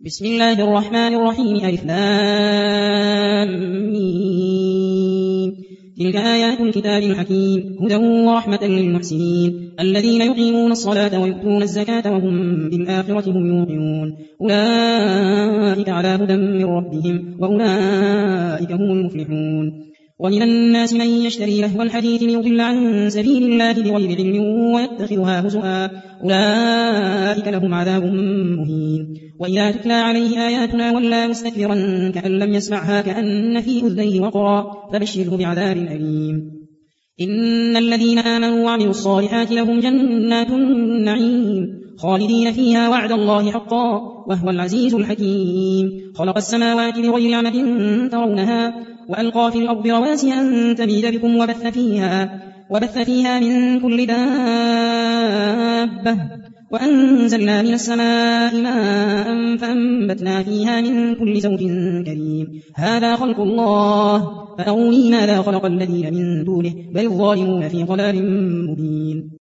بسم الله الرحمن الرحيم ألف لام ميم. تلك آيات الكتاب الحكيم هدى ورحمة للمحسنين الذين يقيمون الصلاة ويؤتون الزكاة وهم بالآخرة هم يوقنون أولئك على هدى من ربهم وأولئك هم المفلحون. ومن الناس من يشتري لهو الحديث ليضل عن سبيل الله بغير علم ويتخذها هزؤا أولئك لهم عذاب مهين. وإذا تتلى عليه آياتنا ولى مستكبرا كأن لم يسمعها كأن في أذنيه وقرا فبشره بعذاب أليم. إن الذين آمنوا وعملوا الصالحات لهم جنات النعيم خالدين فيها وعد الله حقا وهو العزيز الحكيم. خلق السماوات بغير عمد ترونها وألقى في الأرض رواسي أن تميد بكم وبث فيها من كل دابة وأنزلنا من السماء ماء فأنبتنا فيها من كل زوج كريم. هذا خلق الله فأروني ماذا خلق الذين من دونه بل الظالمون في ضلال مبين.